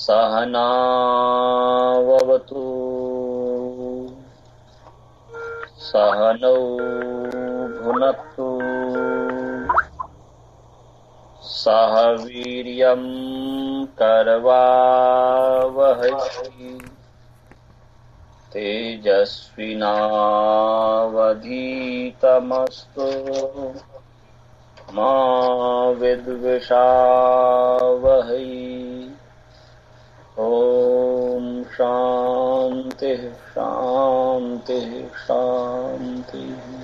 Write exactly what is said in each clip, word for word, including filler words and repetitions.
सहनावतु सहनौ भुनक्तु सह वीर्यं करवावहै तेजस्विनावधीतमस्तु मा विद्विषावहै। ओम शांति शांति शांति।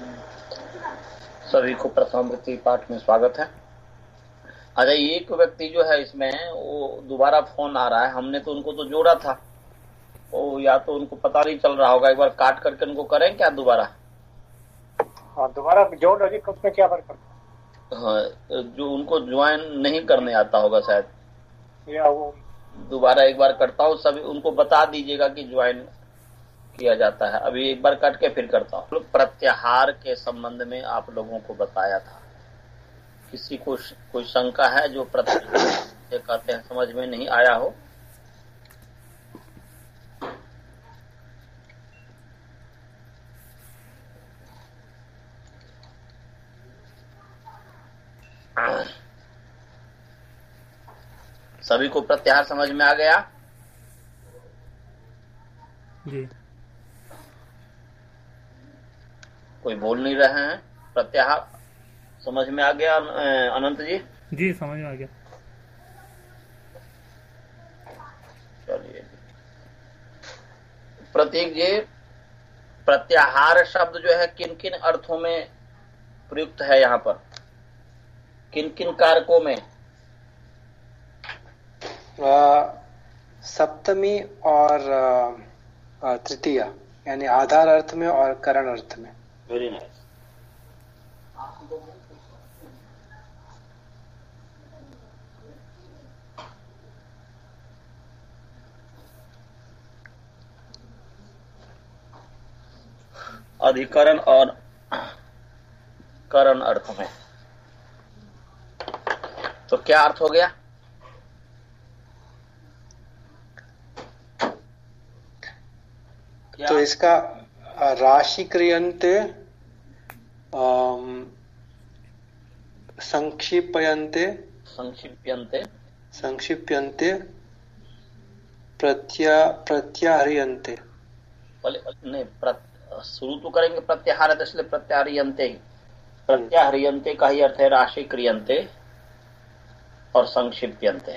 सभी को प्रथमावृत्ति पाठ में स्वागत है। अरे एक व्यक्ति जो है इसमें वो दोबारा फोन आ रहा है, हमने तो उनको तो जोड़ा था, वो या तो उनको पता नहीं चल रहा होगा, एक बार काट करके उनको करें क्या दोबारा? हाँ दोबारा जोड़ लो जी, उसमें क्या फर्क पड़ता है? हाँ, जो उनको ज्वाइन नहीं करने आता होगा शायद, या वो दोबारा एक बार करता हूँ, सभी उनको बता दीजिएगा कि ज्वाइन किया जाता है। अभी एक बार कट के फिर करता हूँ। प्रत्याहार के संबंध में आप लोगों को बताया था। किसी को कोई शंका है जो प्रत्याहार कहते हैं समझ में नहीं आया हो? सभी को प्रत्याहार समझ में आ गया जी? कोई बोल नहीं रहे हैं। प्रत्याहार समझ में आ गया अनंत जी? जी समझ में आ गया। चलिए प्रतीक जी, प्रत्याहार शब्द जो है किन किन अर्थों में प्रयुक्त है यहाँ पर, किन किन कारकों में? आ, सप्तमी और तृतीय यानी आधार अर्थ में और करण अर्थ में। Very nice. अधिकरण और करण अर्थ में तो क्या अर्थ हो गया? तो इसका राशि क्रियन्ते, संक्षिप्यन्ते संक्षिप्यन्ते संक्षिप्यन्ते प्रत्या प्रत्याह्रियन्ते। नहीं, शुरू तो करेंगे प्रत्याहार, इसलिए प्रत्याह्रियन्ते ही। प्रत्याह्रियन्ते का ही अर्थ है राशि क्रियन्ते और संक्षिप्यन्ते।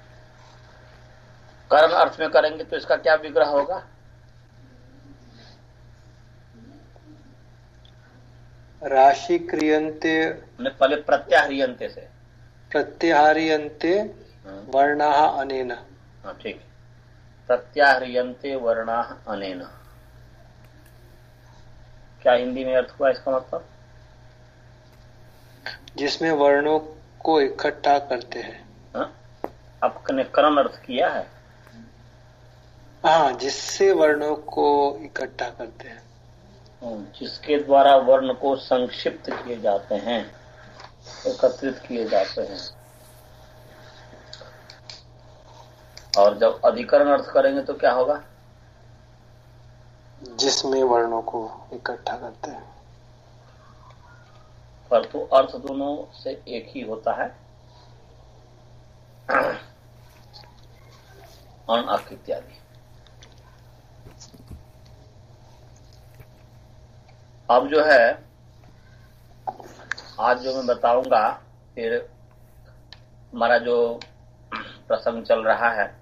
करण अर्थ में करेंगे तो इसका क्या विग्रह होगा? राशि क्रियन्ते, पहले प्रत्याह्रियन्ते से प्रत्याह्रियन्ते वर्णाः अनेन। हाँ ठीक, प्रत्याह्रियन्ते वर्णाः अनेन। क्या हिंदी में अर्थ हुआ इसका मतलब? जिसमें वर्णों को इकट्ठा करते हैं। हाँ? आपने करण अर्थ किया है? हाँ, जिससे वर्णों को इकट्ठा करते हैं, जिसके द्वारा वर्ण को संक्षिप्त किए जाते हैं, एकत्रित किए जाते हैं। और जब अधिकरण अर्थ करेंगे तो क्या होगा? जिसमें वर्णों को इकट्ठा करते हैं। परंतु तो अर्थ दोनों से एक ही होता है, अण अक इत्यादि। अब जो है आज जो मैं बताऊंगा, फिर हमारा जो प्रसंग चल रहा है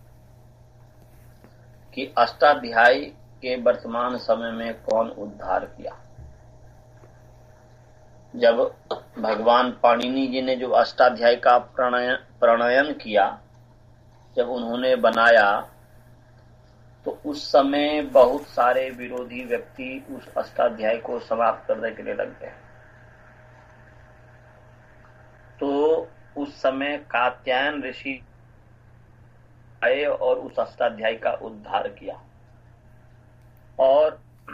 कि अष्टाध्यायी के वर्तमान समय में कौन उद्धार किया। जब भगवान पाणिनि जी ने जो अष्टाध्यायी का प्रणयन प्रणयन किया, जब उन्होंने बनाया, तो उस समय बहुत सारे विरोधी व्यक्ति उस अष्टाध्यायी को समाप्त करने के लिए लग गए। तो उस समय कात्यायन ऋषि आए और उस अष्टाध्यायी का उद्धार किया। और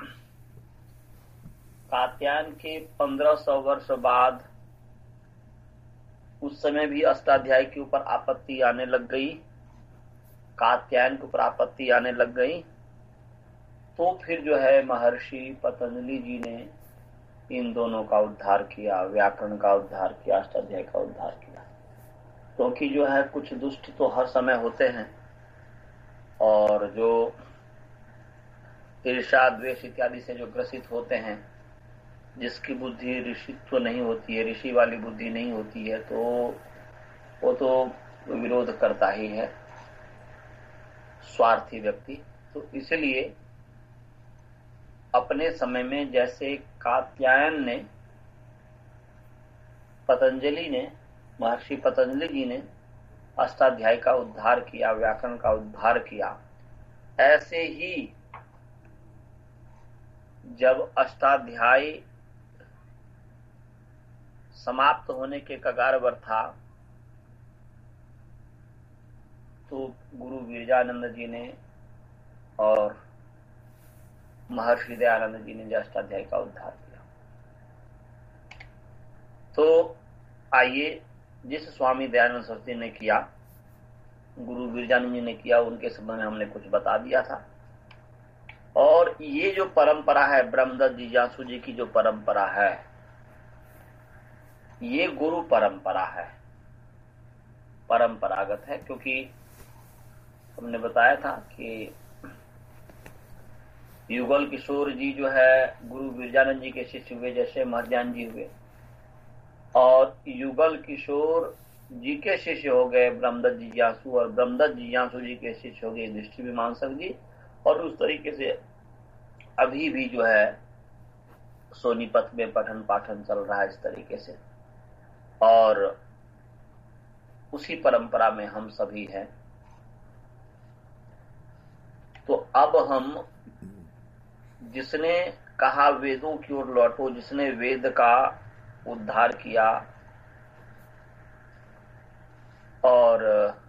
कात्यायन के पंद्रह सौ वर्ष बाद उस समय भी अष्टाध्यायी के ऊपर आपत्ति आने लग गई कात्यायन को प्रापत्ति आने लग गई, तो फिर जो है महर्षि पतंजलि जी ने इन दोनों का उद्धार किया, व्याकरण का उद्धार किया, अष्टाध्यायी का उद्धार किया। क्योंकि तो जो है कुछ दुष्ट तो हर समय होते हैं, और जो ईर्ष्या द्वेष इत्यादि से जो ग्रसित होते हैं, जिसकी बुद्धि ऋषित्व तो नहीं होती है, ऋषि वाली बुद्धि नहीं होती है, तो वो तो विरोध करता ही है, स्वार्थी व्यक्ति। तो इसलिए अपने समय में जैसे कात्यायन ने, पतंजलि ने, महर्षि पतंजलि जी ने अष्टाध्यायी का उद्धार किया, व्याकरण का उद्धार किया, ऐसे ही जब अष्टाध्यायी समाप्त होने के कगार पर था, तो गुरु विरजानंद जी ने और महर्षि दयानंद जी ने अष्टाध्यायी का उद्धार किया। तो आइए, जिस स्वामी दयानंद सरस्वती ने किया, गुरु विरजानंद जी ने किया, उनके संबंध में हमने कुछ बता दिया था। और ये जो परंपरा है, ब्रह्मदत्त जिज्ञासु जी की जो परंपरा है, ये गुरु परंपरा है, परंपरागत है। क्योंकि हमने बताया था कि युगल किशोर जी जो है गुरु विरजानंद जी के शिष्य हुए, जैसे महर्जान जी हुए, और युगल किशोर जी के शिष्य हो गए ब्रह्मदत्त जिज्ञासु, और ब्रह्मदत्त जिज्ञासु जी के शिष्य हो गए दृष्टि मीमांसक जी। और उस तरीके से अभी भी जो है सोनीपत में पठन पाठन चल रहा है इस तरीके से, और उसी परंपरा में हम सभी हैं। तो अब हम, जिसने कहा वेदों की ओर लौटो, जिसने वेद का उद्धार किया और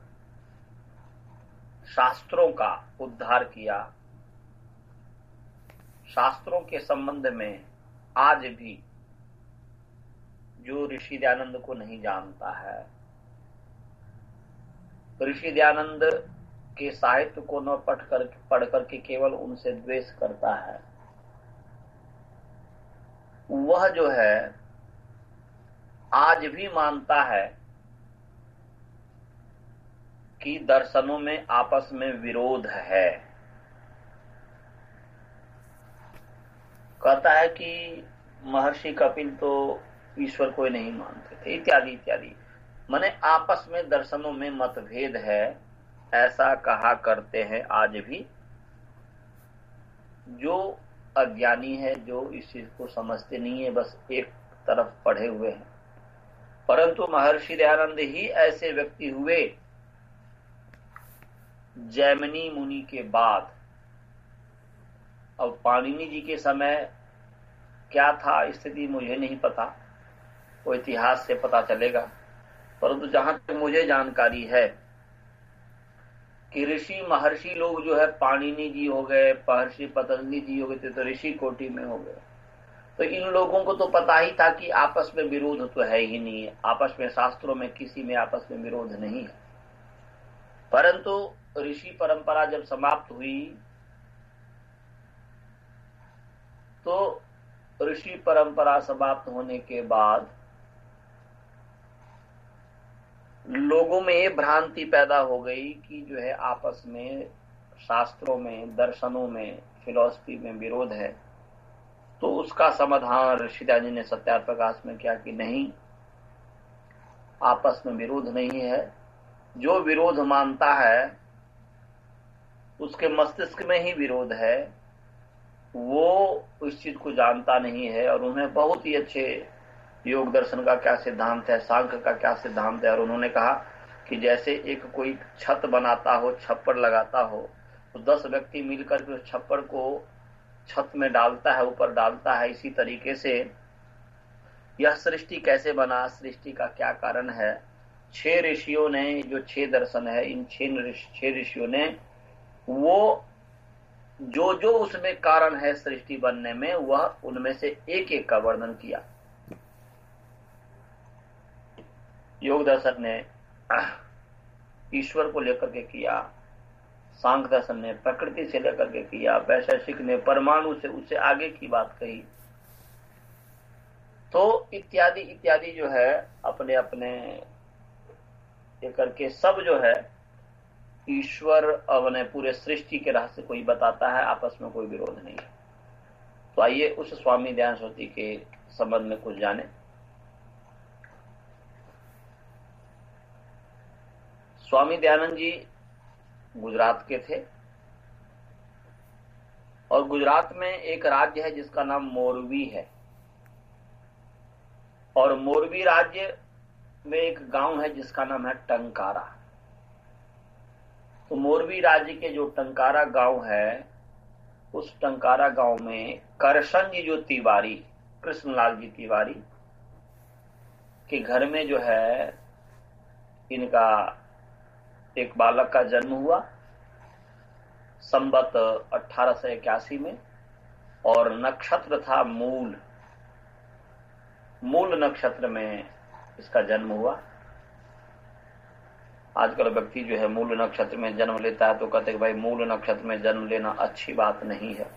शास्त्रों का उद्धार किया, शास्त्रों के संबंध में आज भी जो ऋषि दयानंद को नहीं जानता है, ऋषि दयानंद के साहित्य को न पढ़ कर पढ़ करके केवल उनसे द्वेष करता है, वह जो है आज भी मानता है कि दर्शनों में आपस में विरोध है। कहता है कि महर्षि कपिल तो ईश्वर को नहीं मानते थे, इत्यादि इत्यादि। माने आपस में दर्शनों में मतभेद है, ऐसा कहा करते हैं आज भी जो अज्ञानी है, जो इस चीज को समझते नहीं है, बस एक तरफ पढ़े हुए हैं। परंतु महर्षि दयानंद ही ऐसे व्यक्ति हुए जैमिनी मुनि के बाद। अब पाणिनि जी के समय क्या था स्थिति मुझे नहीं पता, वो इतिहास से पता चलेगा, परंतु जहां तक मुझे जानकारी है कि ऋषि महर्षि लोग जो है, पाणिनि जी हो गए, महर्षि पतंजलि जी हो गए, तो ऋषि कोटि में हो गए। तो इन लोगों को तो पता ही था कि आपस में विरोध तो है ही नहीं है, आपस में शास्त्रों में किसी में आपस में विरोध नहीं है। परंतु ऋषि परंपरा जब समाप्त हुई, तो ऋषि परंपरा समाप्त होने के बाद लोगों में ये भ्रांति पैदा हो गई कि जो है आपस में शास्त्रों में, दर्शनों में, फिलॉसफी में विरोध है। तो उसका समाधान ऋषिदास जी ने सत्यार्थ प्रकाश में किया कि नहीं, आपस में विरोध नहीं है। जो विरोध मानता है उसके मस्तिष्क में ही विरोध है, वो उस चीज को जानता नहीं है। और उन्हें बहुत ही अच्छे योग दर्शन का क्या सिद्धांत है, सांख्य का क्या सिद्धांत है। और उन्होंने कहा कि जैसे एक कोई छत बनाता हो, छप्पर लगाता हो, तो दस व्यक्ति मिलकर के उस छप्पर को छत में डालता है, ऊपर डालता है। इसी तरीके से यह सृष्टि कैसे बना, सृष्टि का क्या कारण है। छह ऋषियों ने, जो छह दर्शन है, इन छह छह ऋषियों ने वो जो जो उसमें कारण है सृष्टि बनने में, वह उनमें से एक एक का वर्णन किया। योग दर्शन ने ईश्वर को लेकर के किया, सांख्य दर्शन ने प्रकृति से लेकर के किया, वैशेषिक ने परमाणु से उससे आगे की बात कही। तो इत्यादि इत्यादि जो है अपने अपने ये करके सब जो है ईश्वर अपने पूरे सृष्टि के रहस्य कोई बताता है, आपस में कोई विरोध नहीं है। तो आइए उस स्वामी दयानंद सरस्वती के संबंध में कुछ जाने। स्वामी दयानंद जी गुजरात के थे और गुजरात में एक राज्य है जिसका नाम मोरबी है, और मोरबी राज्य में एक गांव है जिसका नाम है टंकारा। तो मोरबी राज्य के जो टंकारा गांव है, उस टंकारा गांव में करशन जी जो तिवारी, कृष्णलाल जी तिवारी के घर में जो है इनका एक बालक का जन्म हुआ संवत अठारह सौ इक्यासी में, और नक्षत्र था मूल। मूल नक्षत्र में इसका जन्म हुआ। आजकल व्यक्ति जो है मूल नक्षत्र में जन्म लेता है तो कहते हैं कि भाई मूल नक्षत्र में जन्म लेना अच्छी बात नहीं है।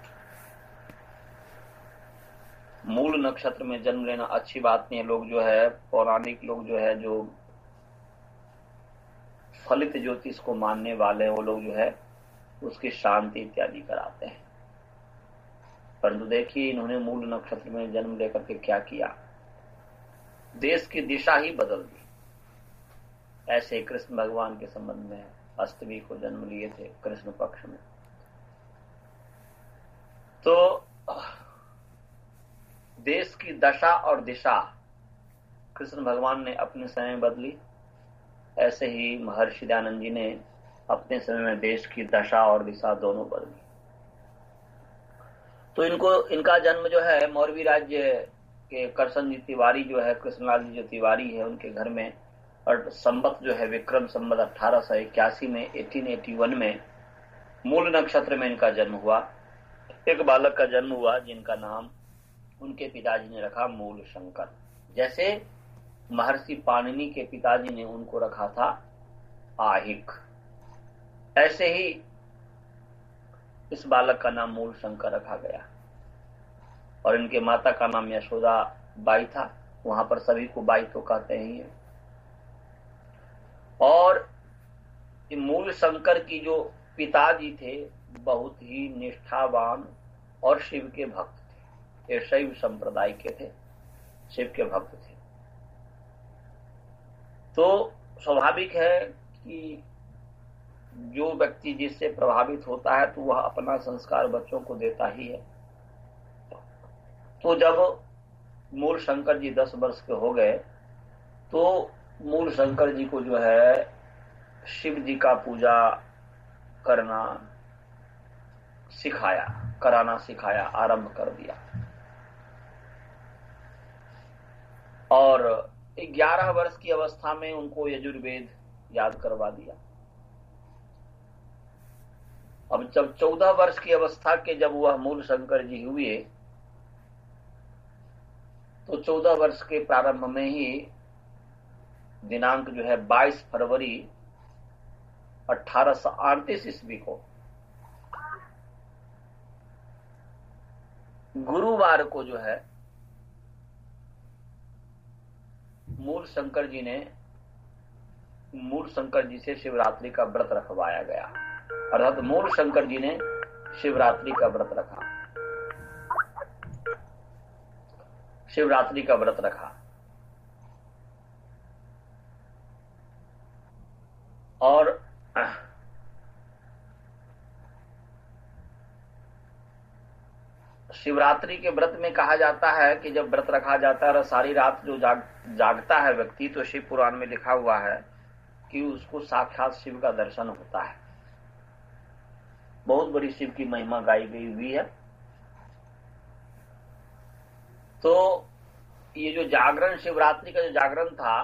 मूल नक्षत्र में जन्म लेना अच्छी बात नहीं है। लोग जो है पौराणिक लोग जो है जो फलित ज्योतिष को मानने वाले हैं वो लोग जो है उसकी शांति इत्यादि कराते हैं। परंतु देखिए इन्होंने मूल नक्षत्र में जन्म लेकर के क्या किया, देश की दिशा ही बदल दी। ऐसे कृष्ण भगवान के संबंध में अष्टमी को जन्म लिए थे कृष्ण पक्ष में। तो देश की दशा और दिशा कृष्ण भगवान ने अपने समय में बदली, ऐसे ही महर्षि दयानंद जी ने अपने समय में देश की दशा और दिशा दोनों बदली। तो इनको इनका जन्म जो है मोरबी राज्य के करशन जी तिवारी जो है, कृष्णलाल जी जो तिवारी है, उनके घर में, और संवत जो है विक्रम संवत अठारह सौ इक्यासी में अठारह सौ इक्यासी में मूल नक्षत्र में इनका जन्म हुआ। एक बालक का जन्म हुआ जिनका नाम उनके पिताजी ने रखा मूल शंकर। जैसे महर्षि पाणिनि के पिताजी ने उनको रखा था आहिक, ऐसे ही इस बालक का नाम मूल शंकर रखा गया। और इनके माता का नाम यशोदा बाई था, वहां पर सभी को बाई तो कहते ही हैं। और मूल शंकर की जो पिताजी थे बहुत ही निष्ठावान और शिव के भक्त थे। ये शैव संप्रदाय के थे, शिव के भक्त थे। तो स्वाभाविक है कि जो व्यक्ति जिससे प्रभावित होता है तो वह अपना संस्कार बच्चों को देता ही है। तो जब मूल शंकर जी दस वर्ष के हो गए तो मूल शंकर जी को जो है शिव जी का पूजा करना सिखाया, कराना सिखाया, आरंभ कर दिया। और ग्यारह वर्ष की अवस्था में उनको यजुर्वेद याद करवा दिया। अब जब चौदह वर्ष की अवस्था के जब वह मूल शंकर जी हुए तो चौदह वर्ष के प्रारंभ में ही दिनांक जो है बाईस फरवरी अठारह सौ अड़तीस ईस्वी को गुरुवार को जो है मूल शंकर जी ने मूल शंकर जी से शिवरात्रि का व्रत रखवाया गया। अर्थात मूल शंकर जी ने शिवरात्रि का व्रत रखा शिवरात्रि का व्रत रखा और शिवरात्रि के व्रत में कहा जाता है कि जब व्रत रखा जाता है और सारी रात जो जाग, जागता है व्यक्ति, तो शिव पुराण में लिखा हुआ है कि उसको साक्षात शिव का दर्शन होता है। बहुत बड़ी शिव की महिमा गाई गई हुई है। तो ये जो जागरण, शिवरात्रि का जो जागरण था,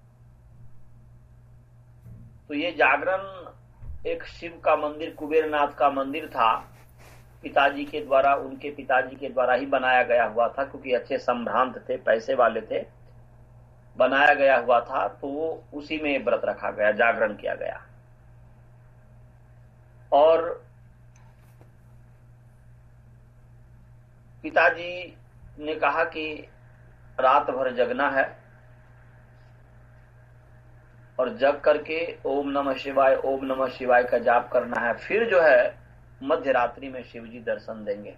तो ये जागरण एक शिव का मंदिर, कुबेरनाथ का मंदिर था, पिताजी के द्वारा, उनके पिताजी के द्वारा ही बनाया गया हुआ था, क्योंकि अच्छे संभ्रांत थे, पैसे वाले थे, बनाया गया हुआ था। तो वो उसी में व्रत रखा गया, जागरण किया गया। और पिताजी ने कहा कि रात भर जगना है और जग करके ओम नमः शिवाय ओम नमः शिवाय का जाप करना है, फिर जो है मध्य रात्रि में शिव जी दर्शन देंगे।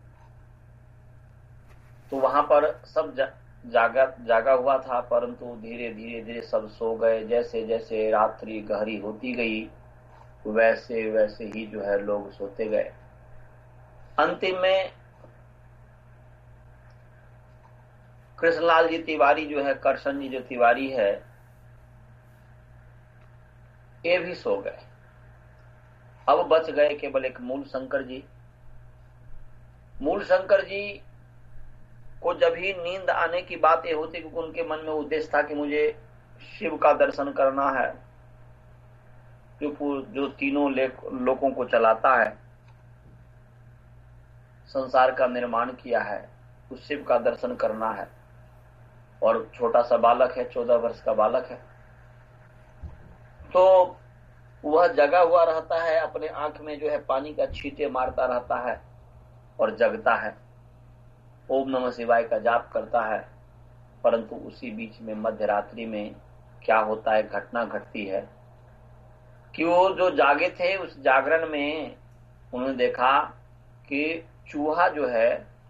तो वहां पर सब जा, जागा जागा हुआ था, परंतु धीरे धीरे धीरे सब सो गए। जैसे जैसे रात्रि गहरी होती गई वैसे वैसे ही जो है लोग सोते गए। अंतिम में कृष्णलाल जी तिवारी जो है, करशन जी जो तिवारी है, ये भी सो गए। अब बच गए केवल एक मूल शंकर जी। मूल शंकर जी को जब ही नींद आने की बात ये होती, क्योंकि उनके मन में उद्देश्य था कि मुझे शिव का दर्शन करना है, जो जो तीनों लोगों को चलाता है, संसार का निर्माण किया है, उस शिव का दर्शन करना है। और छोटा सा बालक है, चौदह वर्ष का बालक है, तो वह जगा हुआ रहता है, अपने आंख में जो है पानी का छींटे मारता रहता है और जगता है, ओम नमः शिवाय का जाप करता है। परंतु उसी बीच में मध्य रात्रि में क्या होता है, घटना घटती है कि वो जो जागे थे उस जागरण में उन्होंने देखा कि चूहा जो है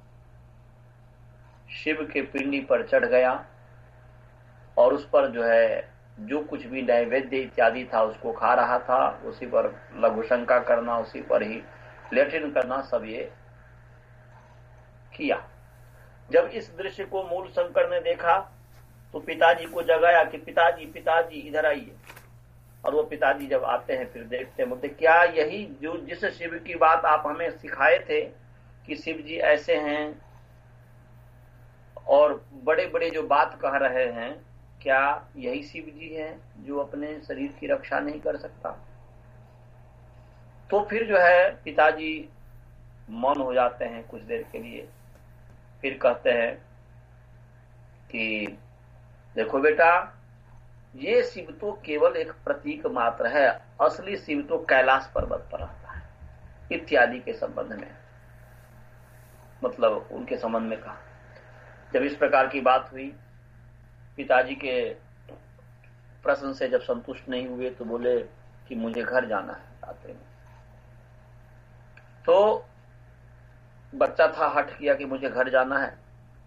शिव के पिंडी पर चढ़ गया और उस पर जो है जो कुछ भी नैवेद्य इत्यादि था उसको खा रहा था। उसी पर लघु शंका करना, उसी पर ही लेटिन करना, सब ये किया। जब इस दृश्य को मूल शंकर ने देखा तो पिताजी को जगाया कि पिताजी पिताजी इधर आइए। और वो पिताजी जब आते हैं फिर देखते हैं, बोलते क्या यही जो जिस शिव की बात आप हमें सिखाए थे कि शिव जी ऐसे हैं और बड़े बड़े जो बात कह रहे हैं, क्या यही शिव जी हैं जो अपने शरीर की रक्षा नहीं कर सकता? तो फिर जो है पिताजी मौन हो जाते हैं कुछ देर के लिए, फिर कहते हैं कि देखो बेटा, ये शिव तो केवल एक प्रतीक मात्र है, असली शिव तो कैलाश पर्वत पर रहता है, इत्यादि के संबंध में, मतलब उनके संबंध में कहा। जब इस प्रकार की बात हुई, पिताजी के प्रश्न से जब संतुष्ट नहीं हुए तो बोले कि मुझे घर जाना है रात्रि में। तो बच्चा था, हट किया कि मुझे घर जाना है।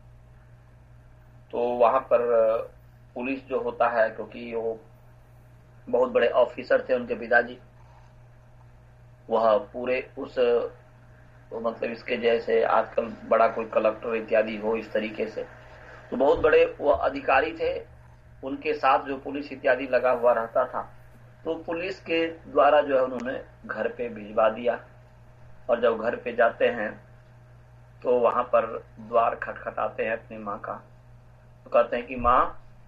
तो वहां पर पुलिस जो होता है, क्योंकि वो बहुत बड़े ऑफिसर थे उनके पिताजी, वह पूरे उस मतलब इसके जैसे आजकल बड़ा कोई कलेक्टर इत्यादि हो इस तरीके से, तो बहुत बड़े वो अधिकारी थे, उनके साथ जो पुलिस इत्यादि लगा हुआ रहता था। तो पुलिस के द्वारा जो है उन्होंने घर पे भिजवा दिया। और जब घर पे जाते हैं तो वहां पर द्वार खटखटाते हैं अपनी माँ का, तो कहते हैं कि माँ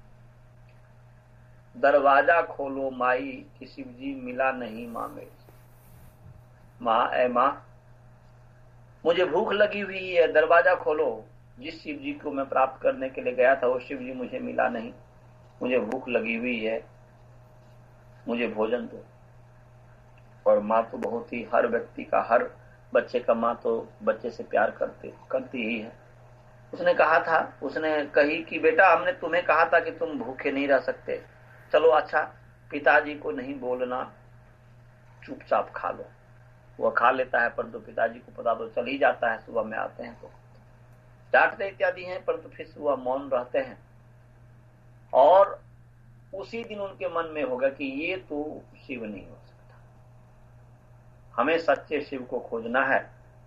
दरवाजा खोलो माई कि शिव जी मिला नहीं माँ मेरी। माँ ए माँ, मुझे भूख लगी हुई है, दरवाजा खोलो। जिस शिव जी को मैं प्राप्त करने के लिए गया था वो शिव जी मुझे मिला नहीं, मुझे भूख लगी हुई है, मुझे भोजन दो। और माँ तो बहुत ही, हर व्यक्ति का, हर बच्चे का माँ तो बच्चे से प्यार करते करती ही है। उसने कहा था, उसने कही कि बेटा हमने तुम्हें कहा था कि तुम भूखे नहीं रह सकते, चलो अच्छा पिताजी को नहीं बोलना, चुपचाप खा लो। वह खा लेता है, परंतु पिताजी को पता तो चल ही जाता है, सुबह में आते हैं तो डांटते इत्यादि हैं, परंतु फिर सुबह मौन रहते हैं। और उसी दिन उनके मन में होगा कि ये तो शिव नहीं हो सकता, हमें सच्चे शिव को खोजना है।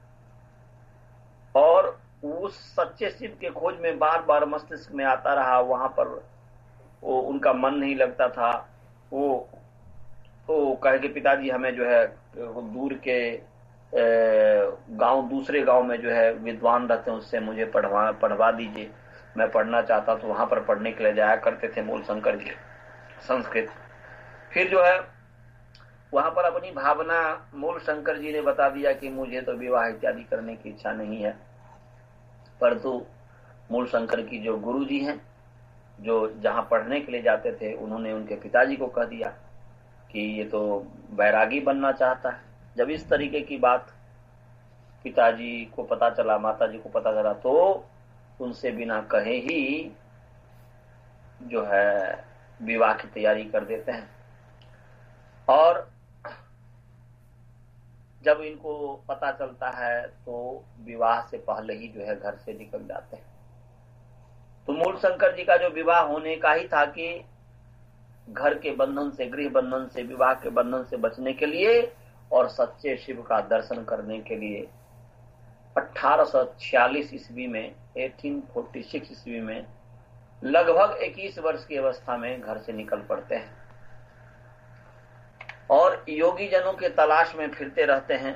और उस सच्चे शिव के खोज में बार बार मस्तिष्क में आता रहा। वहां पर वो उनका मन नहीं लगता था। वो तो कहे कि पिताजी हमें जो है दूर के गांव, दूसरे गांव में जो है विद्वान रहते हैं, उससे मुझे पढ़वा पढ़वा दीजिए, मैं पढ़ना चाहता। तो वहां पर पढ़ने के लिए जाया करते थे मूल शंकर जी, संस्कृत। फिर जो है वहां पर अपनी भावना मूल शंकर जी ने बता दिया कि मुझे तो विवाह इत्यादि करने की इच्छा नहीं है। परंतु मूल शंकर की जो गुरु जी हैं, जो जहां पढ़ने के लिए जाते थे, उन्होंने उनके पिताजी को कह दिया कि ये तो बैरागी बनना चाहता है। जब इस तरीके की बात पिताजी को पता चला, माताजी को पता चला, तो उनसे बिना कहे ही जो है विवाह की तैयारी कर देते हैं। और जब इनको पता चलता है तो विवाह से पहले ही जो है घर से निकल जाते हैं। तो मूल शंकर जी का जो विवाह होने का ही था कि घर के बंधन से, गृह बंधन से, विवाह के बंधन से बचने के लिए और सच्चे शिव का दर्शन करने के लिए अठारह सौ छियालीस ईस्वी में, अठारह सौ छियालीस ईस्वी में लगभग इक्कीस वर्ष की अवस्था में घर से निकल पड़ते हैं और योगी जनों के तलाश में फिरते रहते हैं।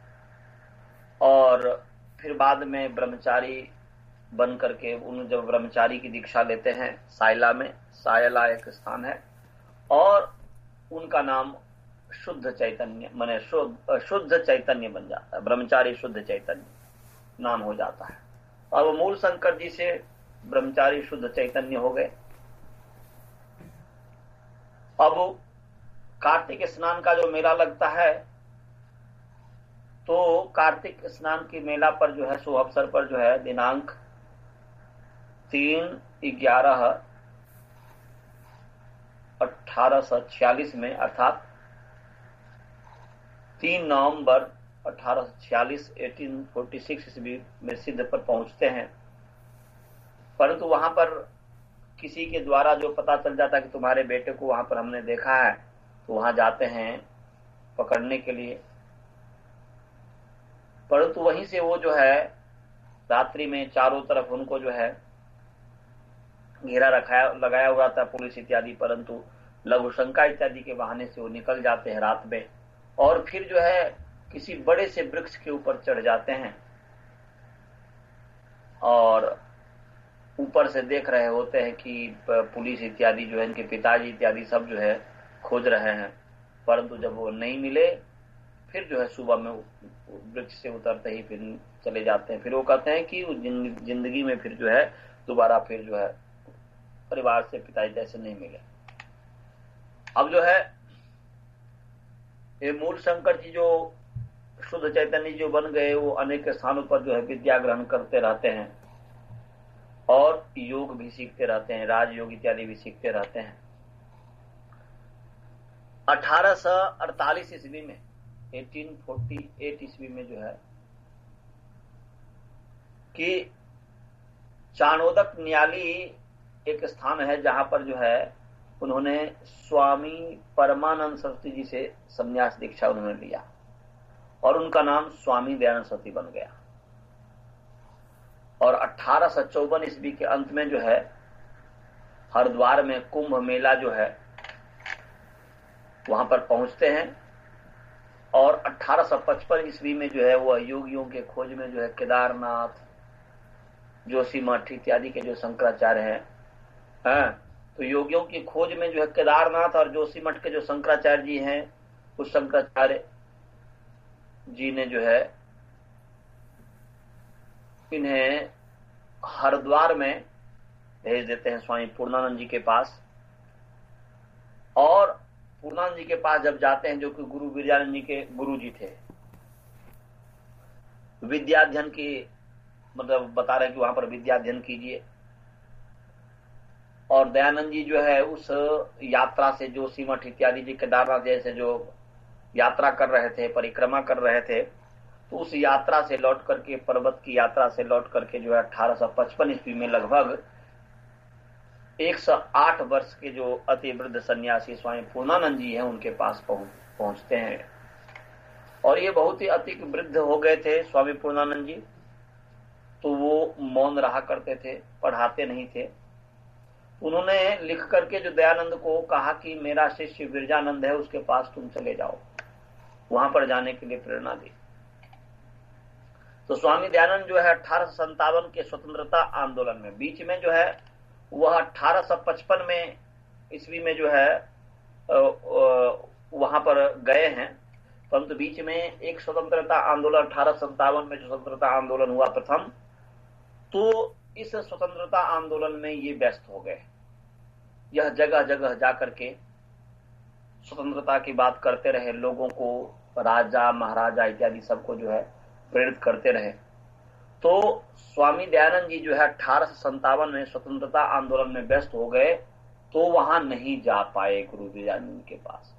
और फिर बाद में ब्रह्मचारी बन करके उन जब ब्रह्मचारी की दीक्षा लेते हैं सायला में, सायला एक स्थान है, और उनका नाम शुद्ध चैतन्य माने शुद्ध शुद्ध चैतन्य बन जाता है। ब्रह्मचारी शुद्ध चैतन्य नाम हो जाता है। और वो मूल शंकर जी से ब्रह्मचारी शुद्ध चैतन्य हो गए। अब कार्तिक स्नान का जो मेला लगता है, तो कार्तिक स्नान के मेला पर जो है, शुभ अवसर पर जो है, दिनांक तीन ग्यारह अठारह सौ छियालीस में, अर्थात तीन नवंबर अठारह सौ छियालीस अठारह सौ छियालीस ईस्वी में सिद्ध पर पहुंचते हैं। परंतु वहां पर किसी के द्वारा जो पता चल जाता है कि तुम्हारे बेटे को वहां पर हमने देखा है, तो वहां जाते हैं पकड़ने के लिए। परंतु वहीं से वो जो है रात्रि में चारों तरफ उनको जो है घेरा रखा लगाया हुआ था पुलिस इत्यादि, परंतु लघु शंका इत्यादि के बहाने से वो निकल जाते हैं रात में और फिर जो है किसी बड़े से वृक्ष के ऊपर चढ़ जाते हैं और ऊपर से देख रहे होते हैं कि पुलिस इत्यादि जो है, इनके पिताजी इत्यादि सब जो है खोज रहे हैं। परंतु जब वो नहीं मिले, फिर जो है सुबह में वृक्ष से उतरते ही फिर चले जाते हैं। फिर वो कहते हैं कि जिंदगी में फिर जो है दोबारा फिर जो है परिवार से, पिताजी जैसे नहीं मिले। अब जो है ये मूल शंकर जी जो शुद्ध चैतन्य जो बन गए, वो अनेक स्थानों पर जो है विद्या ग्रहण करते रहते हैं और योग भी सीखते रहते हैं, राजयोग इत्यादि भी सीखते रहते हैं। अठारह सौ अड़तालीस ईस्वी में, अठारह सौ अड़तालीस ईस्वी में जो है कि चाणोदक न्याली एक स्थान है जहां पर जो है उन्होंने स्वामी परमानंद सरस्वती जी से संन्यास दीक्षा उन्होंने लिया और उनका नाम स्वामी दयानंद सरस्वती बन गया। और अठारह सौ चौवन ईस्वी के अंत में जो है हरिद्वार में कुंभ मेला जो है वहां पर पहुंचते हैं और अठारह सौ पचपन ईस्वी में जो है वह योगियों के खोज में जो है केदारनाथ, जोशीमठ इत्यादि के जो शंकराचार्य हैं, हैं तो योगियों की खोज में जो है केदारनाथ और जोशीमठ के जो शंकराचार्य जी हैं, उस शंकराचार्य जी ने जो है इन्हें हरिद्वार में भेज देते हैं स्वामी पूर्णानंद जी के पास। और पूर्णानंद जी के पास जब जाते हैं, जो कि गुरु विद्यानंद जी के गुरु जी थे, विद्याध्ययन की मतलब बता रहे हैं कि वहां पर विद्याध्ययन कीजिए। और दयानंद जी जो है उस यात्रा से जोशीमठ इत्यादि जी, केदारनाथ जैसे जो यात्रा कर रहे थे, परिक्रमा कर रहे थे, तो उस यात्रा से लौट करके, पर्वत की यात्रा से लौट करके जो है अठारह सौ पचपन ईस्वी में लगभग एक सौ आठ वर्ष के जो अति वृद्ध सन्यासी स्वामी पूर्णानंद जी हैं उनके पास पहुंच पहुंचते हैं। और ये बहुत ही अति वृद्ध हो गए थे स्वामी पूर्णानंद जी, तो वो मौन रहा करते थे, पढ़ाते नहीं थे। उन्होंने लिख करके जो दयानंद को कहा कि मेरा शिष्य विरजानंद है, उसके पास तुम चले जाओ, वहां पर जाने के लिए प्रेरणा दी। तो स्वामी दयानंद जो है अठारह सौ संतावन के स्वतंत्रता आंदोलन में, बीच में जो है वह अठारह सौ पचपन में ईस्वी में जो है वहां पर गए हैं, परंतु बीच में एक स्वतंत्रता आंदोलन अठारह सौ संतावन में जो स्वतंत्रता आंदोलन हुआ प्रथम, तो इस स्वतंत्रता आंदोलन में ये व्यस्त हो गए। यह जगह जगह जाकर के स्वतंत्रता की बात करते रहे, लोगों को राजा महाराजा इत्यादि सबको जो है प्रेरित करते रहे। तो स्वामी दयानंद जी जो है अठारह सौ संतावन में स्वतंत्रता आंदोलन में व्यस्त हो गए, तो वहां नहीं जा पाए गुरु विजयानंद के पास।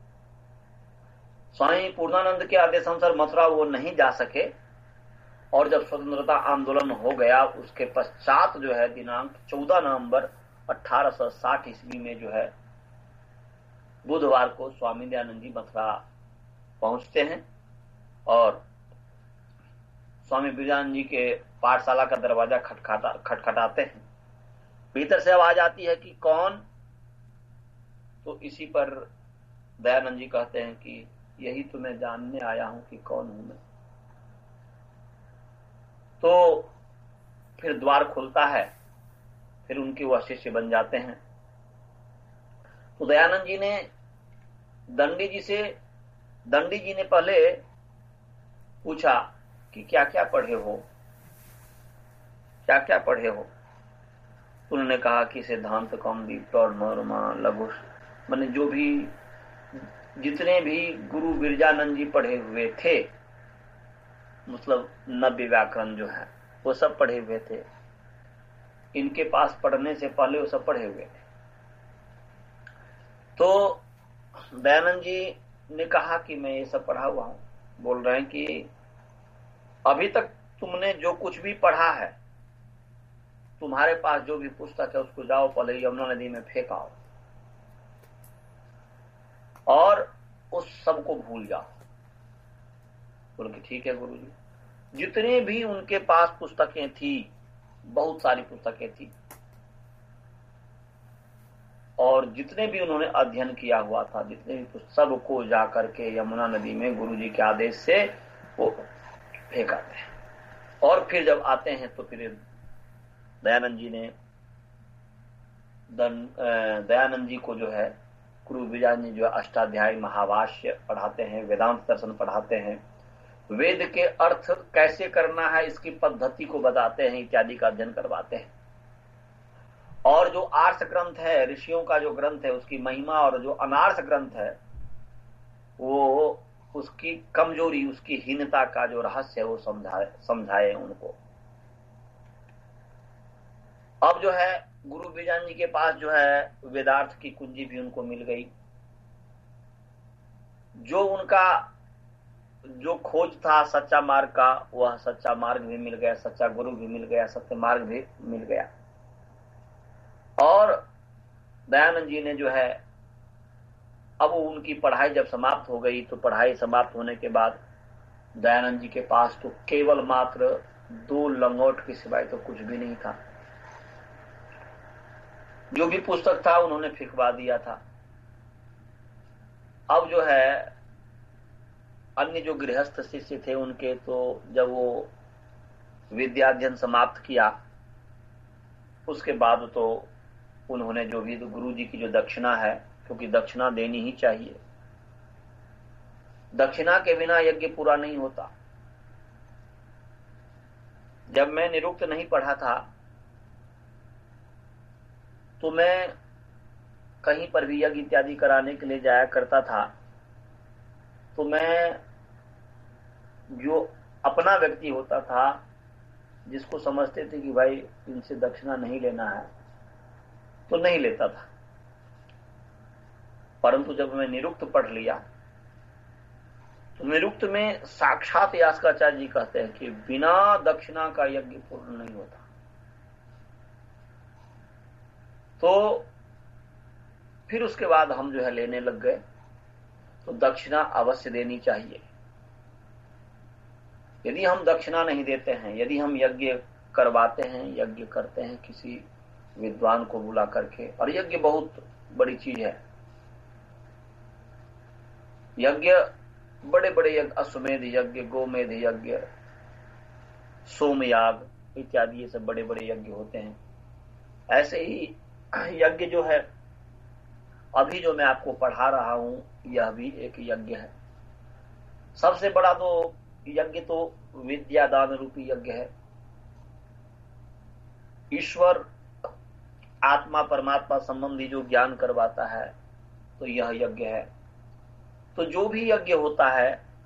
स्वामी पूर्णानंद के आदेश अनुसार मथुरा वो नहीं जा सके, और जब स्वतंत्रता आंदोलन हो गया उसके पश्चात जो है दिनांक चौदह नवंबर अठारह सौ साठ ईस्वी में जो है बुधवार को स्वामी दयानंद जी मथुरा पहुंचते हैं और स्वामी विजयानंद जी के पाठशाला का दरवाजा खटखटा खटखटाते हैं। भीतर से आवाज आती है कि कौन? तो इसी पर दयानंद जी कहते हैं कि यही तो मैं जानने आया हूं कि कौन हूं मैं। तो फिर द्वार खुलता है, फिर उनके वह शिष्य बन जाते हैं। तो दयानंद जी ने दंडी जी से दंडी जी ने पहले पूछा कि क्या क्या पढ़े हो, क्या क्या पढ़े हो? उन्होंने कहा कि सिद्धांत कौमुदी और नोरमा लघु, मैंने जो भी जितने भी गुरु विरजानंद जी पढ़े हुए थे, मतलब नब्बे व्याकरण जो है वो सब पढ़े हुए थे। इनके पास पढ़ने से पहले वो सब पढ़े हुए थे। तो दयानंद जी ने कहा कि मैं ये सब पढ़ा हुआ हूं। बोल रहे हैं कि अभी तक तुमने जो कुछ भी पढ़ा है, तुम्हारे पास जो भी पुस्तक है उसको जाओ पहले यमुना नदी में फेंकाओ और उस सब को भूल जाओ। बोले कि ठीक है गुरु जी। जितने भी उनके पास पुस्तकें थी, बहुत सारी पुस्तकें थी, और जितने भी उन्होंने अध्ययन किया हुआ था, जितने भी सबको जा करके यमुना नदी में गुरु जी के आदेश से वो फेंक आते हैं। और फिर जब आते हैं तो फिर दयानंद जी ने दयानंद जी को जो है गुरु विजयानंद जी जो अष्टाध्यायी महावाष्य पढ़ाते हैं, वेदांत दर्शन पढ़ाते हैं, वेद के अर्थ कैसे करना है इसकी पद्धति को बताते हैं, इत्यादि का अध्ययन करवाते हैं। और जो आर्ष ग्रंथ है, ऋषियों का जो ग्रंथ है, उसकी महिमा, और जो अनार्ष ग्रंथ है वो उसकी कमजोरी, उसकी हीनता का जो रहस्य है वो समझाए समझाए उनको। अब जो है गुरु विजयानंद जी के पास जो है वेदार्थ की कुंजी भी उनको मिल गई। जो उनका जो खोज था सच्चा मार्ग का, वह सच्चा मार्ग भी मिल गया, सच्चा गुरु भी मिल गया, सत्य मार्ग भी मिल गया। और दयानंद जी ने जो है अब उनकी पढ़ाई जब समाप्त हो गई, तो पढ़ाई समाप्त होने के बाद दयानंद जी के पास तो केवल मात्र दो लंगोट के सिवाय तो कुछ भी नहीं था। जो भी पुस्तक था उन्होंने फेंकवा दिया था। अब जो है अन्य जो गृहस्थ शिष्य थे उनके, तो जब वो विद्याध्ययन समाप्त किया उसके बाद तो उन्होंने जो भी तो गुरु जी की जो दक्षिणा है, क्योंकि दक्षिणा देनी ही चाहिए, दक्षिणा के बिना यज्ञ पूरा नहीं होता। जब मैं निरुक्त नहीं पढ़ा था तो मैं कहीं पर भी यज्ञ इत्यादि कराने के लिए जाया करता था, तो मैं जो अपना व्यक्ति होता था जिसको समझते थे कि भाई इनसे दक्षिणा नहीं लेना है, तो नहीं लेता था। परंतु जब मैं निरुक्त पढ़ लिया तो निरुक्त में साक्षात यास्काचार्य जी कहते हैं कि बिना दक्षिणा का यज्ञ पूर्ण नहीं होता। तो फिर उसके बाद हम जो है लेने लग गए। तो दक्षिणा अवश्य देनी चाहिए। यदि हम दक्षिणा नहीं देते हैं, यदि हम यज्ञ करवाते हैं, यज्ञ करते हैं किसी विद्वान को बुला करके, और यज्ञ बहुत बड़ी चीज है। यज्ञ बड़े बड़े यज्ञ, अश्वमेध यज्ञ, गोमेध यज्ञ, सोमयाग इत्यादि, ये सब बड़े बड़े यज्ञ होते हैं। ऐसे ही यज्ञ जो है अभी जो मैं आपको पढ़ा रहा हूं, यह भी एक यज्ञ है। सबसे बड़ा तो यज्ञ तो विद्यादान रूपी यज्ञ है। ईश्वर आत्मा परमात्मा संबंधी जो ज्ञान करवाता है, तो यह यज्ञ है। तो जो भी यज्ञ होता है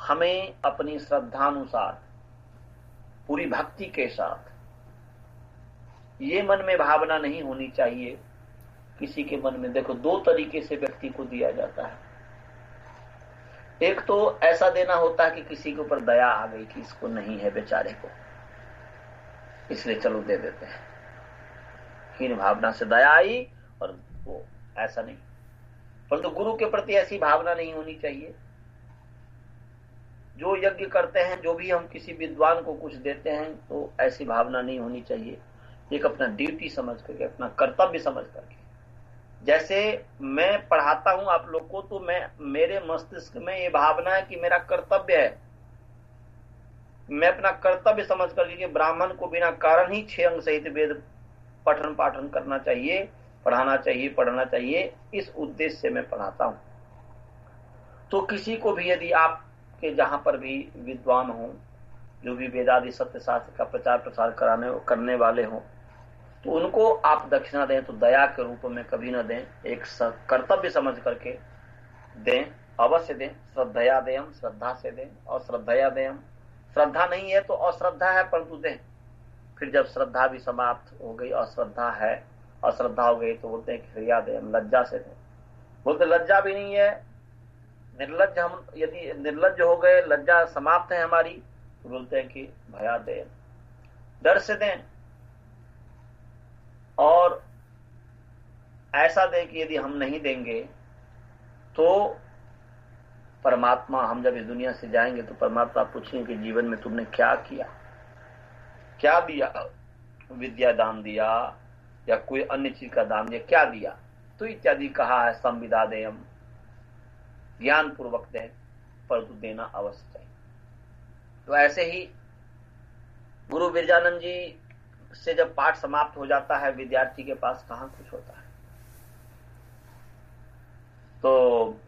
हमें अपनी श्रद्धानुसार पूरी भक्ति के साथ, ये मन में भावना नहीं होनी चाहिए किसी के मन में। देखो, दो तरीके से व्यक्ति को दिया जाता है। एक तो ऐसा देना होता है कि किसी के ऊपर दया आ गई कि इसको नहीं है बेचारे को, इसलिए चलो दे देते हैं। हीन भावना से दया आई और वो ऐसा नहीं। परंतु गुरु के प्रति ऐसी भावना नहीं होनी चाहिए। जो यज्ञ करते हैं, जो भी हम किसी विद्वान को कुछ देते हैं, तो ऐसी भावना नहीं होनी चाहिए। एक अपना ड्यूटी समझ करके, अपना कर्तव्य समझ करके। जैसे मैं पढ़ाता हूं आप लोग को, तो मैं मेरे मस्तिष्क में ये भावना है कि मेरा कर्तव्य है। मैं अपना कर्तव्य समझ करके कि ब्राह्मण को बिना कारण ही छह अंग सहित वेद पठन पाठन करना चाहिए, पढ़ाना चाहिए, पढ़ना चाहिए, इस उद्देश्य से मैं पढ़ाता हूं। तो किसी को भी यदि आपके जहां पर भी विद्वान हो, जो भी वेदादि सत्य शास्त्र का प्रचार प्रसार कराने करने वाले हो, तो उनको आप दक्षिणा दें तो दया के रूप में कभी न दें, एक कर्तव्य समझ करके दें, अवश्य दें। श्रद्धया दें, श्रद्धा से दें, और श्रद्धया दें। श्रद्धा नहीं है तो अश्रद्धा है, परंतु दें। फिर जब श्रद्धा भी समाप्त हो गई, अश्रद्धा है, अश्रद्धा हो गई, तो बोलते हैं कि क्रिया दें, लज्जा से दें। बोलते लज्जा भी नहीं है, निर्लज्ज हम यदि निर्लज्ज हो गए, लज्जा समाप्त है हमारी, तो बोलते हैं कि भया दें, डर से दें। और ऐसा दें कि यदि हम नहीं देंगे तो परमात्मा, हम जब इस दुनिया से जाएंगे तो परमात्मा पूछेंगे कि जीवन में तुमने क्या किया, क्या दिया, विद्या दान दिया या कोई अन्य चीज का दान दिया, क्या दिया, तो इत्यादि कहा है। संविदा देयम, ज्ञान पूर्वक दें, परंतु देना अवश्य चाहिए। तो ऐसे ही गुरु विरजानंद जी से जब पाठ समाप्त हो जाता है, विद्यार्थी के पास कहां कुछ होता है। तो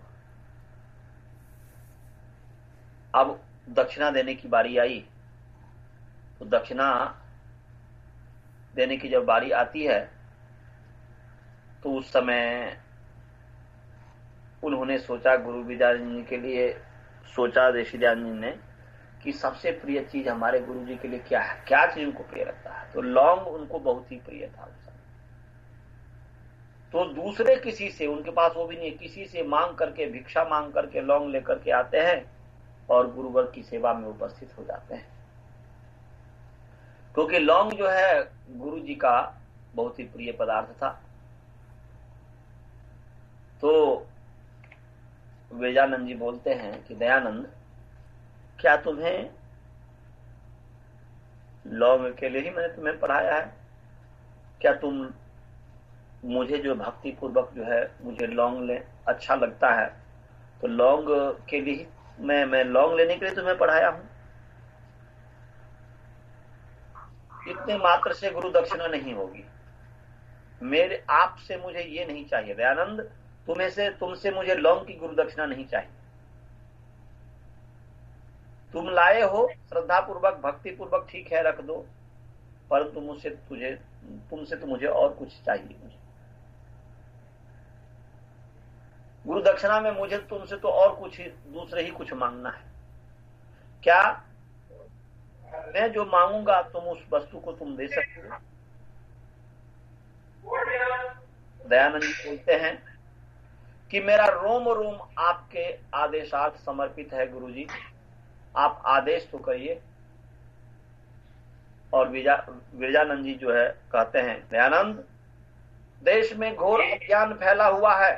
अब दक्षिणा देने की बारी आई। तो दक्षिणा देने की जब बारी आती है, तो उस समय उन्होंने सोचा, गुरु विरजानंद जी के लिए सोचा ऋषिदान जी ने कि सबसे प्रिय चीज हमारे गुरु जी के लिए क्या है, क्या चीज उनको प्रिय लगता है। तो लौंग उनको बहुत ही प्रिय था उस समय। तो दूसरे किसी से, उनके पास वो भी नहीं, किसी से मांग करके, भिक्षा मांग करके लौंग लेकर के आते हैं और गुरुवर की सेवा में उपस्थित हो जाते हैं। क्योंकि लौंग जो है गुरु जी का बहुत ही प्रिय पदार्थ था। तो विरजानंद जी बोलते हैं कि दयानंद, क्या तुम्हें लौंग के लिए ही मैंने तुम्हें पढ़ाया है? क्या तुम मुझे जो भक्ति पूर्वक जो है मुझे लौंग ले अच्छा लगता है, तो लौंग के लिए ही मैं मैं लौंग लेने के लिए तुम्हें पढ़ाया हूं? इतने मात्र से गुरु दक्षिणा नहीं होगी। मेरे आपसे मुझे ये नहीं चाहिए दयानंद, तुम्हें से तुमसे मुझे लौंग की गुरु दक्षिणा नहीं चाहिए। तुम लाए हो श्रद्धा पूर्वक, भक्ति पूर्वक, ठीक है, रख दो, परंतु मुझसे तुझे तुमसे तो मुझे और कुछ चाहिए। मुझे गुरु दक्षिणा में मुझे तुमसे तो और कुछ दूसरे ही कुछ मांगना है। क्या मैं जो मांगूंगा तुम उस वस्तु को तुम दे सकते हो? दयानंद जी बोलते हैं कि मेरा रोम रोम आपके आदेशार्थ समर्पित है गुरुजी, आप आदेश तो करिए। और विरजानंद जी जो है कहते हैं, दयानंद, देश में घोर अज्ञान फैला हुआ है।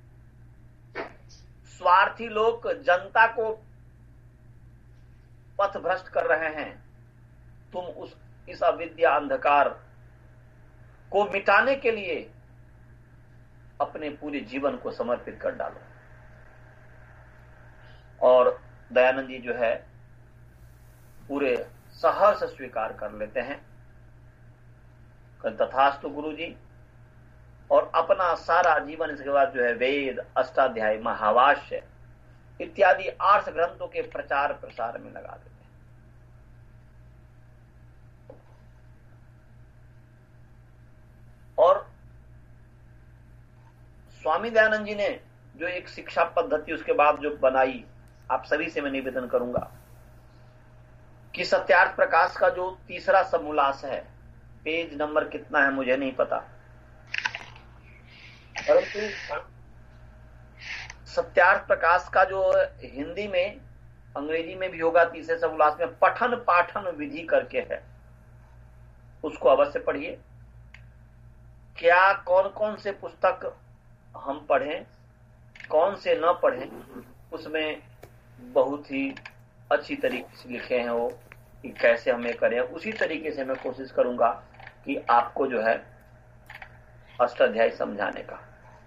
स्वार्थी लोग जनता को पथ भ्रष्ट कर रहे हैं। तुम उस इस अविद्या अंधकार को मिटाने के लिए अपने पूरे जीवन को समर्पित कर डालो। और दयानंद जी जो है पूरे सहर्ष स्वीकार कर लेते हैं, तथास्तु गुरु जी, और अपना सारा जीवन इसके बाद जो है वेद, अष्टाध्यायी, महावाष्य इत्यादि आर्ष ग्रंथों के प्रचार प्रसार में लगा देते हैं। और स्वामी दयानंद जी ने जो एक शिक्षा पद्धति उसके बाद जो बनाई, आप सभी से मैं निवेदन करूंगा कि सत्यार्थ प्रकाश का जो तीसरा समोल्लास है, पेज नंबर कितना है मुझे नहीं पता, परंतु सत्यार्थ प्रकाश का जो हिंदी में, अंग्रेजी में भी होगा तीसरे समोल्लास में, पठन पाठन विधि करके है, उसको अवश्य पढ़िए। क्या कौन कौन से पुस्तक हम पढ़ें, कौन से न पढ़ें, उसमें बहुत ही अच्छी तरीके से लिखे हैं वो कि कैसे हमें करें। उसी तरीके से मैं कोशिश करूंगा कि आपको जो है अष्टाध्यायी समझाने का।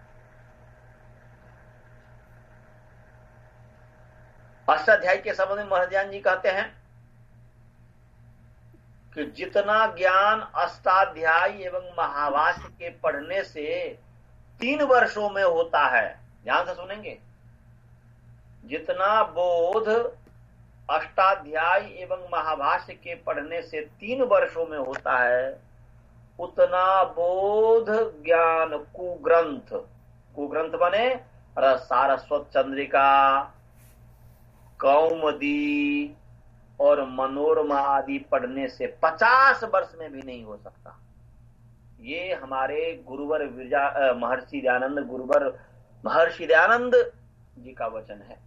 अष्टाध्यायी के संबंध में महर्षि जी कहते हैं कि जितना ज्ञान अष्टाध्यायी एवं महाभाष्य के पढ़ने से तीन वर्षों में होता है, ध्यान से सुनेंगे, जितना बोध अष्टाध्यायी एवं महाभाष्य के पढ़ने से तीन वर्षों में होता है, उतना बोध ज्ञान कुग्रंथ, कुग्रंथ बने सारस्वत चंद्रिका, कौमुदी और मनोरमा आदि पढ़ने से पचास वर्ष में भी नहीं हो सकता। ये हमारे गुरुवर महर्षि दयानंद गुरुवर महर्षि दयानंद जी का वचन है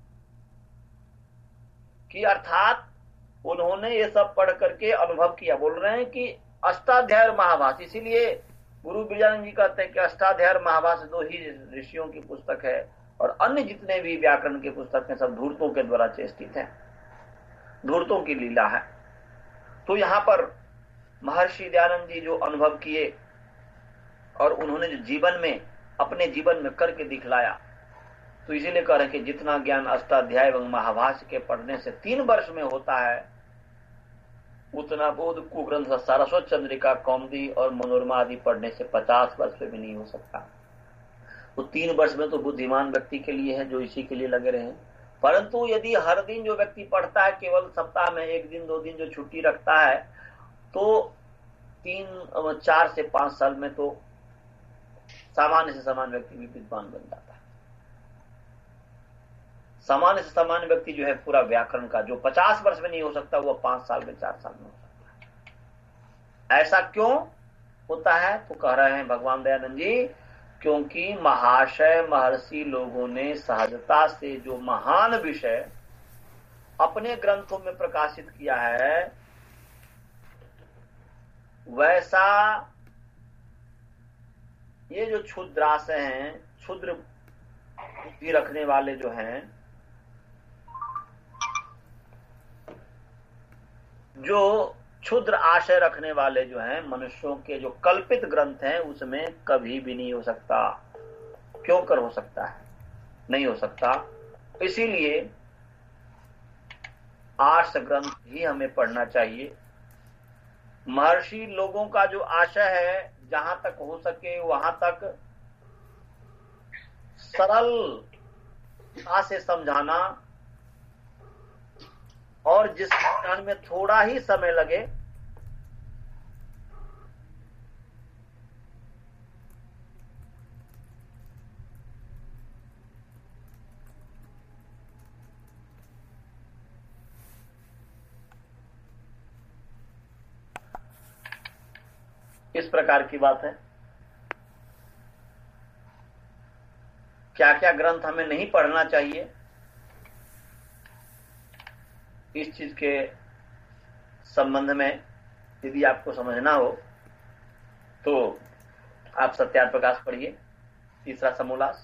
कि अर्थात उन्होंने ये सब पढ़ करके अनुभव किया। बोल रहे हैं कि अष्टाध्यायी महाभाष्य, इसीलिए गुरु विजयानंद जी कहते हैं कि अष्टाध्यायी महाभाष्य दो ही ऋषियों की पुस्तक है और अन्य जितने भी व्याकरण के पुस्तक हैं सब धूर्तों के द्वारा चेष्टित हैं, धूर्तों की लीला है। तो यहां पर महर्षि दयानंद जी जो अनुभव किए और उन्होंने जो जीवन में, अपने जीवन में करके दिखलाया, तो इसीलिए कह रहे हैं कि जितना ज्ञान अष्टाध्यायी एवं महाभाष्य के पढ़ने से तीन वर्ष में होता है, उतना बोध कुग्रंथ सारस्वत चंद्रिका, कौमुदी और मनोरमा आदि पढ़ने से पचास वर्ष में भी नहीं हो सकता। तो तीन वर्ष में तो बुद्धिमान व्यक्ति के लिए है जो इसी के लिए लगे रहे। परंतु यदि हर दिन जो व्यक्ति पढ़ता है, केवल सप्ताह में एक दिन दो दिन जो छुट्टी रखता है, तो तीन चार से पांच साल में तो सामान्य से सामान्य व्यक्ति भी विद्वान बन जाता है। सामान्य से सामान्य व्यक्ति जो है पूरा व्याकरण का जो पचास वर्ष में नहीं हो सकता, वो पांच साल में, चार साल में हो सकता है। ऐसा क्यों होता है? तो कह रहे हैं भगवान दयानंद जी, क्योंकि महाशय महर्षि लोगों ने सहजता से जो महान विषय अपने ग्रंथों में प्रकाशित किया है, वैसा ये जो क्षुद्राशय हैं, क्षुद्र बुद्धि रखने वाले जो हैं, जो क्षुद्र आशय रखने वाले जो हैं, मनुष्यों के जो कल्पित ग्रंथ हैं, उसमें कभी भी नहीं हो सकता। क्यों कर हो सकता है? नहीं हो सकता। इसीलिए आर्ष ग्रंथ ही हमें पढ़ना चाहिए। महर्षि लोगों का जो आशय है, जहां तक हो सके वहां तक सरलता से समझाना, और जिस ज्ञान में थोड़ा ही समय लगे इस प्रकार की बात है। क्या क्या ग्रंथ हमें नहीं पढ़ना चाहिए, इस चीज के संबंध में यदि आपको समझना हो तो आप सत्यार्थ प्रकाश पढ़िए, तीसरा समोल्लास।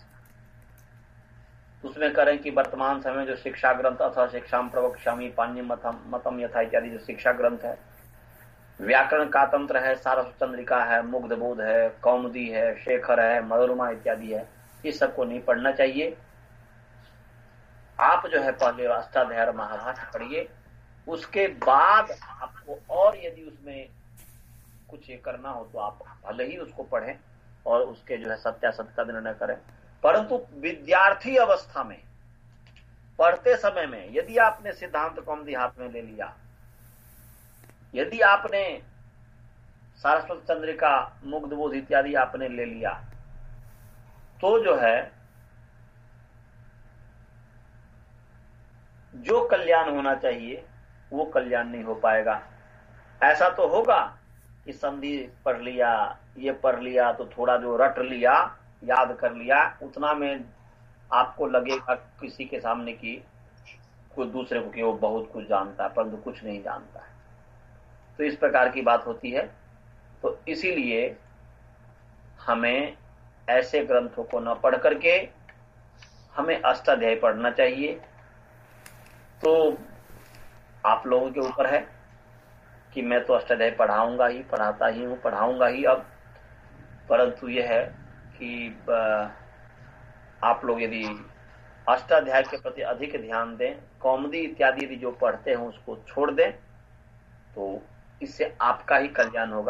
उसमें करें कि वर्तमान समय जो शिक्षा ग्रंथ अथवा शिक्षाम प्रवक्ष्यामि पाणिनि मतम मतम यथा इत्यादि जो शिक्षा ग्रंथ है, व्याकरण का तंत्र है, सारस्वत चंद्रिका है, मुग्धबोध है, कौमुदी है, शेखर है, मनोरमा इत्यादि है, इस सबको नहीं पढ़ना चाहिए। आप जो है पहले अष्टाध्यायी महाभाष्य पढ़िए, उसके बाद आपको और यदि उसमें कुछ ये करना हो तो आप भले ही उसको पढ़ें और उसके जो है सत्यासत्य का निर्णय करें। परंतु विद्यार्थी अवस्था में पढ़ते समय में यदि आपने सिद्धांत कौमुदी हाथ में ले लिया, यदि आपने सारस्वत चंद्रिका, मुग्धबोध इत्यादि आपने ले लिया, तो जो है जो कल्याण होना चाहिए वो कल्याण नहीं हो पाएगा। ऐसा तो होगा कि संधि पढ़ लिया, ये पढ़ लिया, तो थोड़ा जो रट लिया, याद कर लिया, उतना में आपको लगेगा किसी के सामने कि कोई दूसरे को कि वो बहुत कुछ जानता है, परंतु कुछ नहीं जानता है। तो इस प्रकार की बात होती है। तो इसीलिए हमें ऐसे ग्रंथों को न पढ़ करके हमें अष्टाध्यायी पढ़ना चाहिए। तो आप लोगों के ऊपर है कि मैं तो अष्टाध्यायी पढ़ाऊंगा ही, पढ़ाता ही हूं, पढ़ाऊंगा ही अब, परंतु यह है कि आप लोग यदि अष्टाध्याय के प्रति अधिक ध्यान दें, कौमुदी इत्यादि यदि जो पढ़ते हैं उसको छोड़ दें, तो इससे आपका ही कल्याण होगा।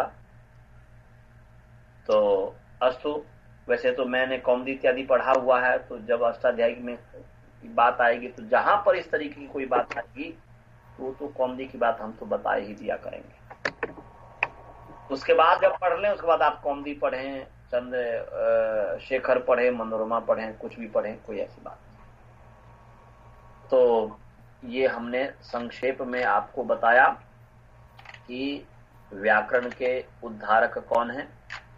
तो अस्तु, वैसे तो मैंने कौमुदी इत्यादि पढ़ा हुआ है, तो जब अष्टाध्याय में बात आएगी तो जहां पर इस तरीके की कोई बात आएगी तो तो कौमुदी की बात हम तो बता ही दिया करेंगे। उसके बाद जब पढ़ लें, उसके बाद आप कौमुदी पढ़ें, चंद्र शेखर पढ़ें, मनोरमा पढ़ें, कुछ भी पढ़ें, कोई ऐसी बात नहीं। तो ये हमने संक्षेप में आपको बताया कि व्याकरण के उद्धारक कौन है।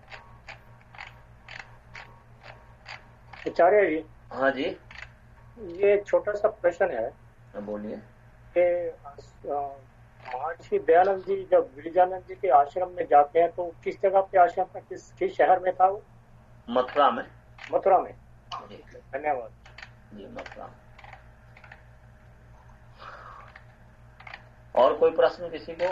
आचार्य जी। हाँ जी, ये छोटा सा प्रश्न है। बोलिए। कि महर्षि दयानंद जी जब गिरिजानंद जी के आश्रम में जाते हैं तो किस जगह पे आश्रम था, किस किस शहर में था वो? मथुरा में। मथुरा में, धन्यवाद जी, मथुरा में। और कोई प्रश्न किसी को?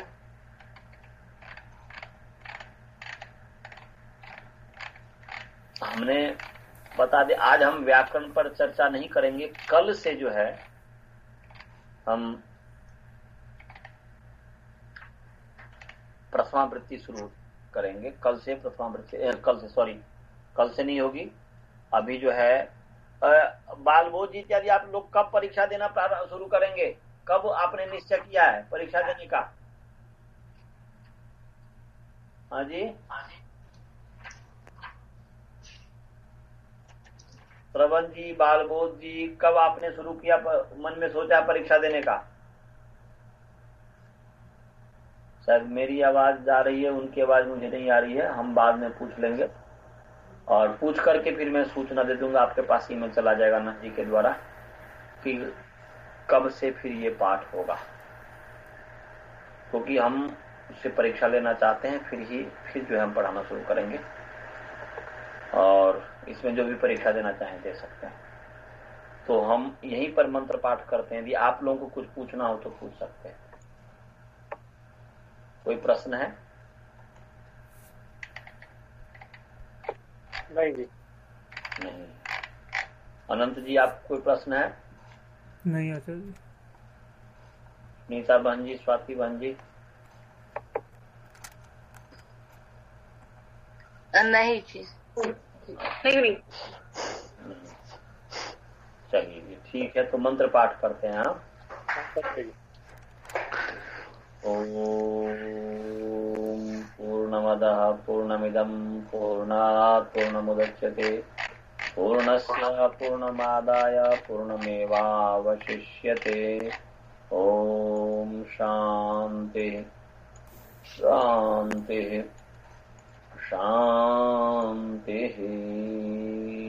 हमने बता दे, आज हम व्याकरण पर चर्चा नहीं करेंगे। कल से जो है हम प्रथमावृत्ति शुरू करेंगे। कल से प्रथमावृत्ति, कल से सॉरी कल से नहीं होगी। अभी जो है बालबोध जी इत्यादि आप लोग कब परीक्षा देना शुरू करेंगे? कब आपने निश्चय किया है परीक्षा देने का? हाँ जी, श्रवण जी, बालबोध जी, कब आपने शुरू किया, मन में सोचा परीक्षा देने का? शायद मेरी आवाज जा रही है, उनकी आवाज मुझे नहीं आ रही है। हम बाद में पूछ लेंगे और पूछ करके फिर मैं सूचना दे दूंगा, आपके पास ईमेल चला जाएगा नंद जी के द्वारा कि कब से फिर ये पाठ होगा, क्योंकि तो हम उससे परीक्षा लेना चाहते हैं। फिर ही फिर जो है हम पढ़ाना शुरू करेंगे और इसमें जो भी परीक्षा देना चाहें दे सकते हैं। तो हम यहीं पर मंत्र पाठ करते हैं। यदि आप लोगों को कुछ पूछना हो तो पूछ सकते हैं। कोई प्रश्न है? नहीं जी, नहीं। अनंत जी, आप कोई प्रश्न है? नहीं आचार्य जी। नीता बहन जी, स्वाति बहन जी? नहीं जी, नहीं। चलिए ठीक है, तो मंत्र पाठ करते हैं। हाँ, ओम पूर्णमदः पूर्णमिदं पूर्णात् पूर्णमुदच्यते पूर्णस्य पूर्णमादाय पूर्णमेवावशिष्यते। ओम शांति शांति शांति।